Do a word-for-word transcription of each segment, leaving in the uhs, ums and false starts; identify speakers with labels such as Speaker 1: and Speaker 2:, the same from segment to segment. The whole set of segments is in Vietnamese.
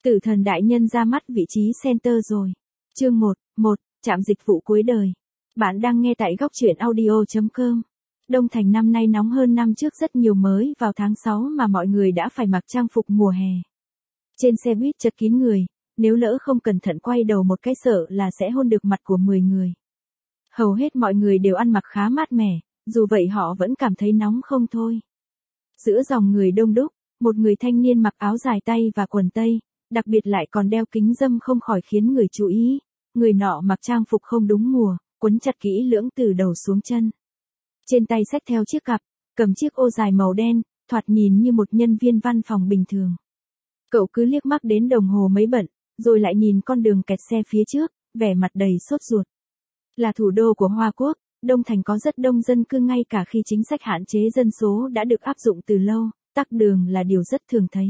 Speaker 1: Tử thần đại nhân ra mắt vị trí center rồi. Chương một, một, trạm dịch vụ cuối đời. Bạn đang nghe tại góc truyện audio chấm com. Đông Thành năm nay nóng hơn năm trước rất nhiều, mới vào tháng sáu mà mọi người đã phải mặc trang phục mùa hè. Trên xe buýt chật kín người, nếu lỡ không cẩn thận quay đầu một cái sợ là sẽ hôn được mặt của mười người. Hầu hết mọi người đều ăn mặc khá mát mẻ, dù vậy họ vẫn cảm thấy nóng không thôi. Giữa dòng người đông đúc, một người thanh niên mặc áo dài tay và quần tây, đặc biệt lại còn đeo kính râm không khỏi khiến người chú ý. Người nọ mặc trang phục không đúng mùa, quấn chặt kỹ lưỡng từ đầu xuống chân. Trên tay xách theo chiếc cặp, cầm chiếc ô dài màu đen, thoạt nhìn như một nhân viên văn phòng bình thường. Cậu cứ liếc mắt đến đồng hồ mấy bận, rồi lại nhìn con đường kẹt xe phía trước, vẻ mặt đầy sốt ruột. Là thủ đô của Hoa Quốc, Đông Thành có rất đông dân cư, ngay cả khi chính sách hạn chế dân số đã được áp dụng từ lâu, tắc đường là điều rất thường thấy.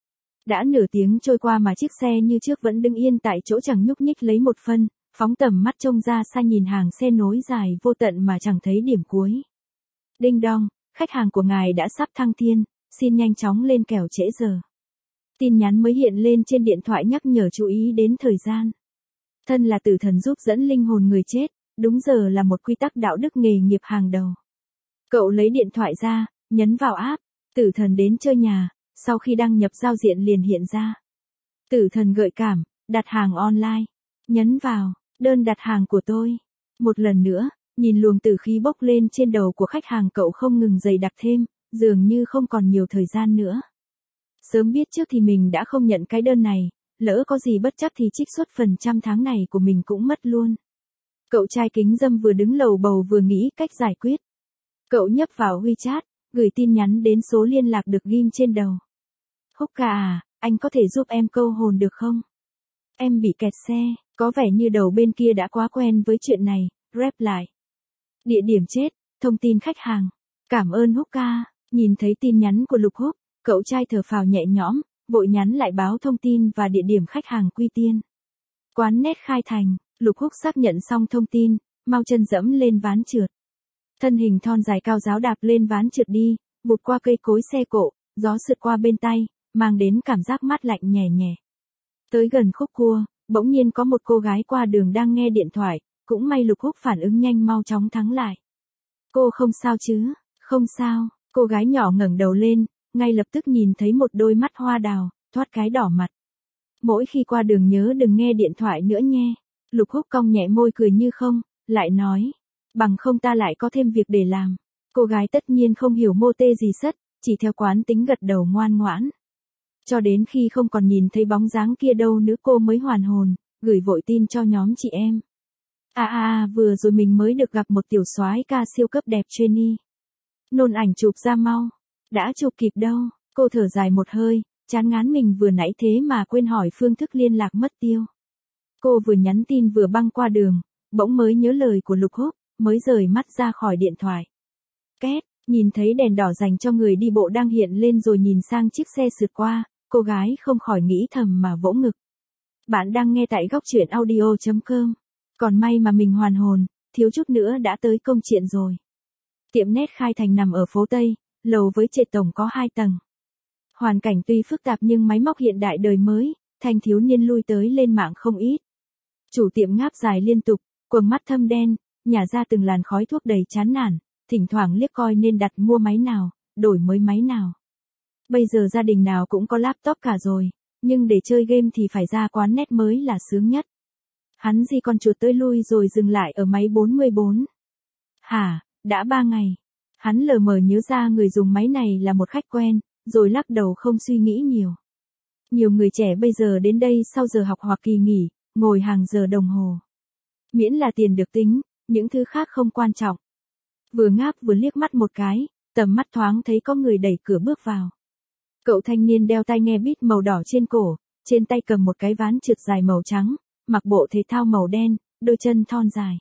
Speaker 1: Đã nửa tiếng trôi qua mà chiếc xe như trước vẫn đứng yên tại chỗ chẳng nhúc nhích lấy một phân, phóng tầm mắt trông ra xa nhìn hàng xe nối dài vô tận mà chẳng thấy điểm cuối. Đinh đong, khách hàng của ngài đã sắp thăng thiên, xin nhanh chóng lên kẻo trễ giờ. Tin nhắn mới hiện lên trên điện thoại nhắc nhở chú ý đến thời gian. Thân là tử thần giúp dẫn linh hồn người chết, đúng giờ là một quy tắc đạo đức nghề nghiệp hàng đầu. Cậu lấy điện thoại ra, nhấn vào app, tử thần đến chơi nhà, sau khi đăng nhập giao diện liền hiện ra. Tử thần gợi cảm, đặt hàng online. Nhấn vào, đơn đặt hàng của tôi. Một lần nữa, nhìn luồng tử khí bốc lên trên đầu của khách hàng, cậu không ngừng dày đặc thêm, dường như không còn nhiều thời gian nữa. Sớm biết trước thì mình đã không nhận cái đơn này, lỡ có gì bất chắc thì trích xuất phần trăm tháng này của mình cũng mất luôn. Cậu trai kính râm vừa đứng lầu bầu vừa nghĩ cách giải quyết. Cậu nhấp vào WeChat, gửi tin nhắn đến số liên lạc được ghim trên đầu. Hooka à, anh có thể giúp em câu hồn được không? Em bị kẹt xe, có vẻ như đầu bên kia đã quá quen với chuyện này, rep lại. Địa điểm chết, thông tin khách hàng. Cảm ơn Hooka. Nhìn thấy tin nhắn của Lục Húc, cậu trai thở phào nhẹ nhõm, vội nhắn lại báo thông tin và địa điểm khách hàng Quy Tiên. Quán nét Khai Thành. Lục Húc xác nhận xong thông tin, mau chân dẫm lên ván trượt. Thân hình thon dài cao ráo đạp lên ván trượt đi, vụt qua cây cối xe cộ, gió sượt qua bên tay, mang đến cảm giác mát lạnh nhẹ nhẹ. Tới gần khúc cua, bỗng nhiên có một cô gái qua đường đang nghe điện thoại, cũng may Lục Húc phản ứng nhanh mau chóng thắng lại. Cô không sao chứ? Không sao, cô gái nhỏ ngẩng đầu lên, ngay lập tức nhìn thấy một đôi mắt hoa đào, thoát cái đỏ mặt. Mỗi khi qua đường nhớ đừng nghe điện thoại nữa nghe. Lục Húc cong nhẹ môi cười như không, lại nói, bằng không ta lại có thêm việc để làm. Cô gái tất nhiên không hiểu mô tê gì sất, chỉ theo quán tính gật đầu ngoan ngoãn. Cho đến khi không còn nhìn thấy bóng dáng kia đâu nữa cô mới hoàn hồn, gửi vội tin cho nhóm chị em. À à à, vừa rồi mình mới được gặp một tiểu soái ca siêu cấp đẹp trainee. Nôn ảnh chụp ra mau. Đã chụp kịp đâu, cô thở dài một hơi, chán ngán mình vừa nãy thế mà quên hỏi phương thức liên lạc mất tiêu. Cô vừa nhắn tin vừa băng qua đường, bỗng mới nhớ lời của Lục Húc, mới rời mắt ra khỏi điện thoại. Két, nhìn thấy đèn đỏ dành cho người đi bộ đang hiện lên rồi nhìn sang chiếc xe sượt qua, cô gái không khỏi nghĩ thầm mà vỗ ngực. Bạn đang nghe tại góc truyện audio chấm com. Còn may mà mình hoàn hồn, thiếu chút nữa đã tới công chuyện rồi. Tiệm nét Khai Thành nằm ở phố Tây, lầu với trệt tổng có hai tầng. Hoàn cảnh tuy phức tạp nhưng máy móc hiện đại đời mới, thanh thiếu niên lui tới lên mạng không ít. Chủ tiệm ngáp dài liên tục, quầng mắt thâm đen, nhả ra từng làn khói thuốc đầy chán nản, thỉnh thoảng liếc coi nên đặt mua máy nào, đổi mới máy nào. Bây giờ gia đình nào cũng có laptop cả rồi, nhưng để chơi game thì phải ra quán nét mới là sướng nhất. Hắn di con chuột tới lui rồi dừng lại ở máy bốn mươi bốn. Hả, đã ba ngày. Hắn lờ mờ nhớ ra người dùng máy này là một khách quen, rồi lắc đầu không suy nghĩ nhiều. Nhiều người trẻ bây giờ đến đây sau giờ học hoặc kỳ nghỉ, ngồi hàng giờ đồng hồ. Miễn là tiền được tính, những thứ khác không quan trọng. Vừa ngáp vừa liếc mắt một cái, tầm mắt thoáng thấy có người đẩy cửa bước vào. Cậu thanh niên đeo tai nghe beat màu đỏ trên cổ, trên tay cầm một cái ván trượt dài màu trắng, mặc bộ thể thao màu đen, đôi chân thon dài.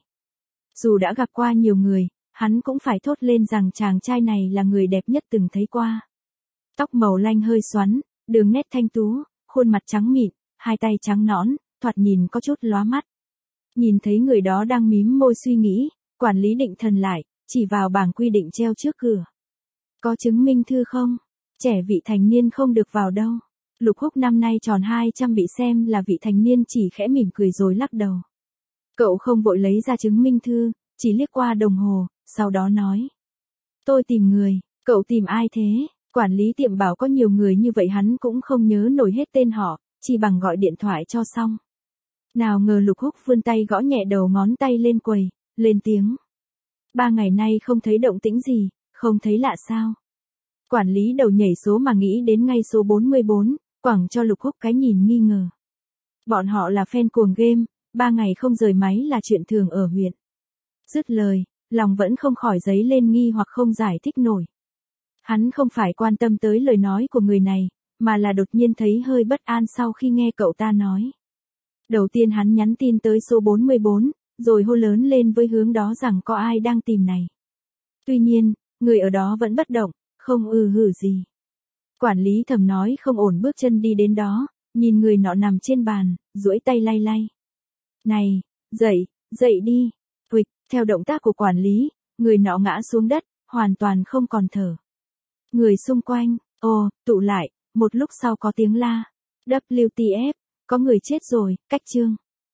Speaker 1: Dù đã gặp qua nhiều người, hắn cũng phải thốt lên rằng chàng trai này là người đẹp nhất từng thấy qua. Tóc màu lanh hơi xoắn, đường nét thanh tú, khuôn mặt trắng mịn, hai tay trắng nõn, thoạt nhìn có chút lóa mắt. Nhìn thấy người đó đang mím môi suy nghĩ, quản lý định thần lại, chỉ vào bảng quy định treo trước cửa. Có chứng minh thư không? Trẻ vị thành niên không được vào đâu. Lục Húc năm nay tròn hai trăm bị xem là vị thành niên chỉ khẽ mỉm cười rồi lắc đầu. Cậu không vội lấy ra chứng minh thư, chỉ liếc qua đồng hồ, sau đó nói. Tôi tìm người, cậu tìm ai thế? Quản lý tiệm bảo có nhiều người như vậy hắn cũng không nhớ nổi hết tên họ, chỉ bằng gọi điện thoại cho xong. Nào ngờ Lục Húc vươn tay gõ nhẹ đầu ngón tay lên quầy, lên tiếng. Ba ngày nay không thấy động tĩnh gì, không thấy lạ sao? Quản lý đầu nhảy số mà nghĩ đến ngay số bốn mươi bốn, quẳng cho Lục Húc cái nhìn nghi ngờ. Bọn họ là fan cuồng game, ba ngày không rời máy là chuyện thường ở huyện. Dứt lời, lòng vẫn không khỏi dấy lên nghi hoặc không giải thích nổi. Hắn không phải quan tâm tới lời nói của người này, mà là đột nhiên thấy hơi bất an sau khi nghe cậu ta nói. Đầu tiên hắn nhắn tin tới số bốn mươi bốn, rồi hô lớn lên với hướng đó rằng có ai đang tìm này. Tuy nhiên, người ở đó vẫn bất động, không ư hử gì. Quản lý thầm nói không ổn bước chân đi đến đó, nhìn người nọ nằm trên bàn, duỗi tay lay lay. Này, dậy, dậy đi. Quịch, theo động tác của quản lý, người nọ ngã xuống đất, hoàn toàn không còn thở. Người xung quanh, ồ, tụ lại, một lúc sau có tiếng la. vê kép tê ép, có người chết rồi, cách chương.